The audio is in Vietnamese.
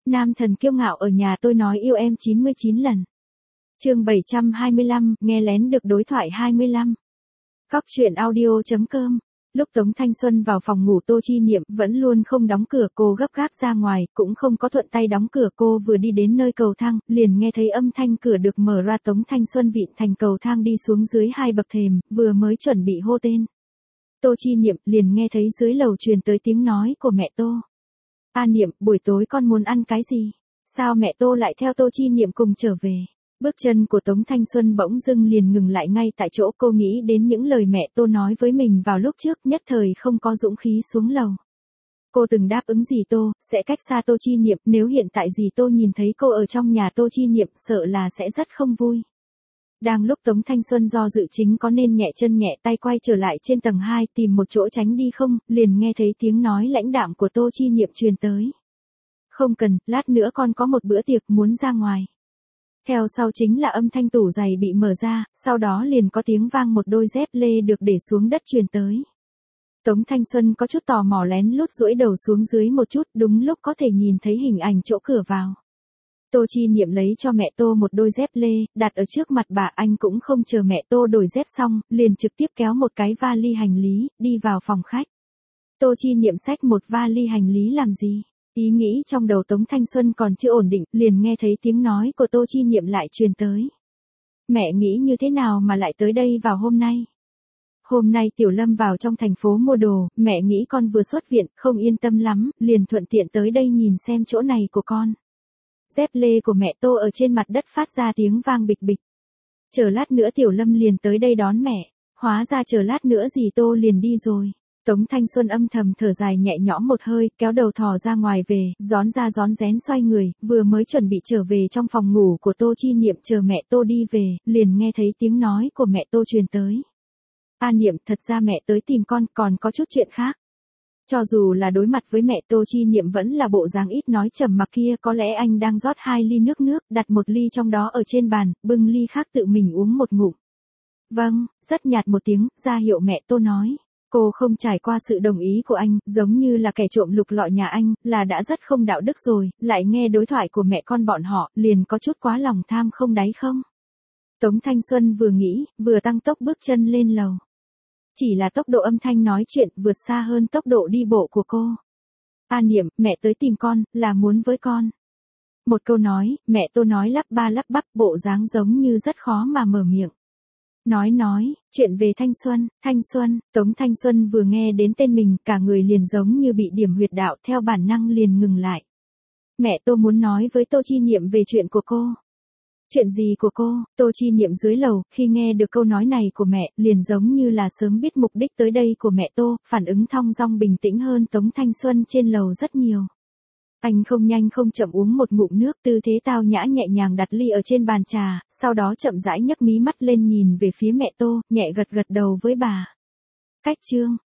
Nam thần kiêu ngạo ở nhà tôi nói yêu em 99 lần. Chương 725, nghe lén được đối thoại 25. Cóc truyện audio.com. Lúc Tống Thanh Xuân vào phòng ngủ Tô Chi Niệm vẫn luôn không đóng cửa, cô gấp gáp ra ngoài, cũng không có thuận tay đóng cửa. Cô vừa đi đến nơi cầu thang, liền nghe thấy âm thanh cửa được mở ra. Tống Thanh Xuân vịn thành cầu thang đi xuống dưới 2 bậc thềm, vừa mới chuẩn bị hô tên Tô Chi Niệm, liền nghe thấy dưới lầu truyền tới tiếng nói của mẹ Tô. A Niệm, buổi tối con muốn ăn cái gì? Sao mẹ Tô lại theo Tô Chi Niệm cùng trở về? Bước chân của Tống Thanh Xuân bỗng dưng liền ngừng lại ngay tại chỗ. Cô nghĩ đến những lời mẹ Tô nói với mình vào lúc trước, nhất thời không có dũng khí xuống lầu. Cô từng đáp ứng dì Tô, sẽ cách xa Tô Chi Niệm, nếu hiện tại dì Tô nhìn thấy cô ở trong nhà Tô Chi Niệm sợ là sẽ rất không vui. Đang lúc Tống Thanh Xuân do dự chính có nên nhẹ chân nhẹ tay quay trở lại trên tầng 2 tìm một chỗ tránh đi không, liền nghe thấy tiếng nói lãnh đạm của Tô Chi Niệm truyền tới. Không cần, lát nữa con có một bữa tiệc muốn ra ngoài. Theo sau chính là âm thanh tủ giày bị mở ra, sau đó liền có tiếng vang một đôi dép lê được để xuống đất truyền tới. Tống Thanh Xuân có chút tò mò lén lút duỗi đầu xuống dưới một chút, đúng lúc có thể nhìn thấy hình ảnh chỗ cửa vào. Tô Chi Niệm lấy cho mẹ Tô một đôi dép lê, đặt ở trước mặt bà. Anh cũng không chờ mẹ Tô đổi dép xong, liền trực tiếp kéo một cái vali hành lý, đi vào phòng khách. Tô Chi Niệm xách một vali hành lý làm gì? Ý nghĩ trong đầu Tống Thanh Xuân còn chưa ổn định, liền nghe thấy tiếng nói của Tô Chi Niệm lại truyền tới. Mẹ nghĩ như thế nào mà lại tới đây vào hôm nay? Hôm nay Tiểu Lâm vào trong thành phố mua đồ, mẹ nghĩ con vừa xuất viện, không yên tâm lắm, liền thuận tiện tới đây nhìn xem chỗ này của con. Dép lê của mẹ Tô ở trên mặt đất phát ra tiếng vang bịch bịch. Chờ lát nữa Tiểu Lâm liền tới đây đón mẹ, hóa ra chờ lát nữa dì Tô liền đi rồi. Tống Thanh Xuân âm thầm thở dài nhẹ nhõm một hơi, kéo đầu thò ra ngoài về, rón ra rón rén xoay người, vừa mới chuẩn bị trở về trong phòng ngủ của Tô Chi Niệm chờ mẹ Tô đi về, liền nghe thấy tiếng nói của mẹ Tô truyền tới. A Niệm, thật ra mẹ tới tìm con, còn có chút chuyện khác. Cho dù là đối mặt với mẹ Tô Chi Niệm vẫn là bộ dáng ít nói trầm mặc kia, có lẽ anh đang rót 2 ly nước, đặt một ly trong đó ở trên bàn, bưng ly khác tự mình uống một ngụm. Vâng, rất nhạt một tiếng, ra hiệu mẹ Tô nói. Cô không trải qua sự đồng ý của anh, giống như là kẻ trộm lục lọi nhà anh, là đã rất không đạo đức rồi, lại nghe đối thoại của mẹ con bọn họ, liền có chút quá lòng tham không đáy không? Tống Thanh Xuân vừa nghĩ, vừa tăng tốc bước chân lên lầu. Chỉ là tốc độ âm thanh nói chuyện vượt xa hơn tốc độ đi bộ của cô. A Niệm, mẹ tới tìm con, là muốn với con. Một câu nói, mẹ Tô nói lắp ba lắp bắp, bộ dáng giống như rất khó mà mở miệng. Nói, chuyện về Thanh Xuân, Tống Thanh Xuân vừa nghe đến tên mình, cả người liền giống như bị điểm huyệt đạo, theo bản năng liền ngừng lại. Mẹ Tô muốn nói với Tô Chi Niệm về chuyện của cô. Chuyện gì của cô? Tô Chi Niệm dưới lầu, khi nghe được câu nói này của mẹ, liền giống như là sớm biết mục đích tới đây của mẹ Tô, phản ứng thong dong bình tĩnh hơn Tống Thanh Xuân trên lầu rất nhiều. Anh không nhanh không chậm uống một ngụm nước, tư thế tao nhã nhẹ nhàng đặt ly ở trên bàn trà, sau đó chậm rãi nhấc mí mắt lên nhìn về phía mẹ Tô, nhẹ gật gật đầu với bà. Cách chương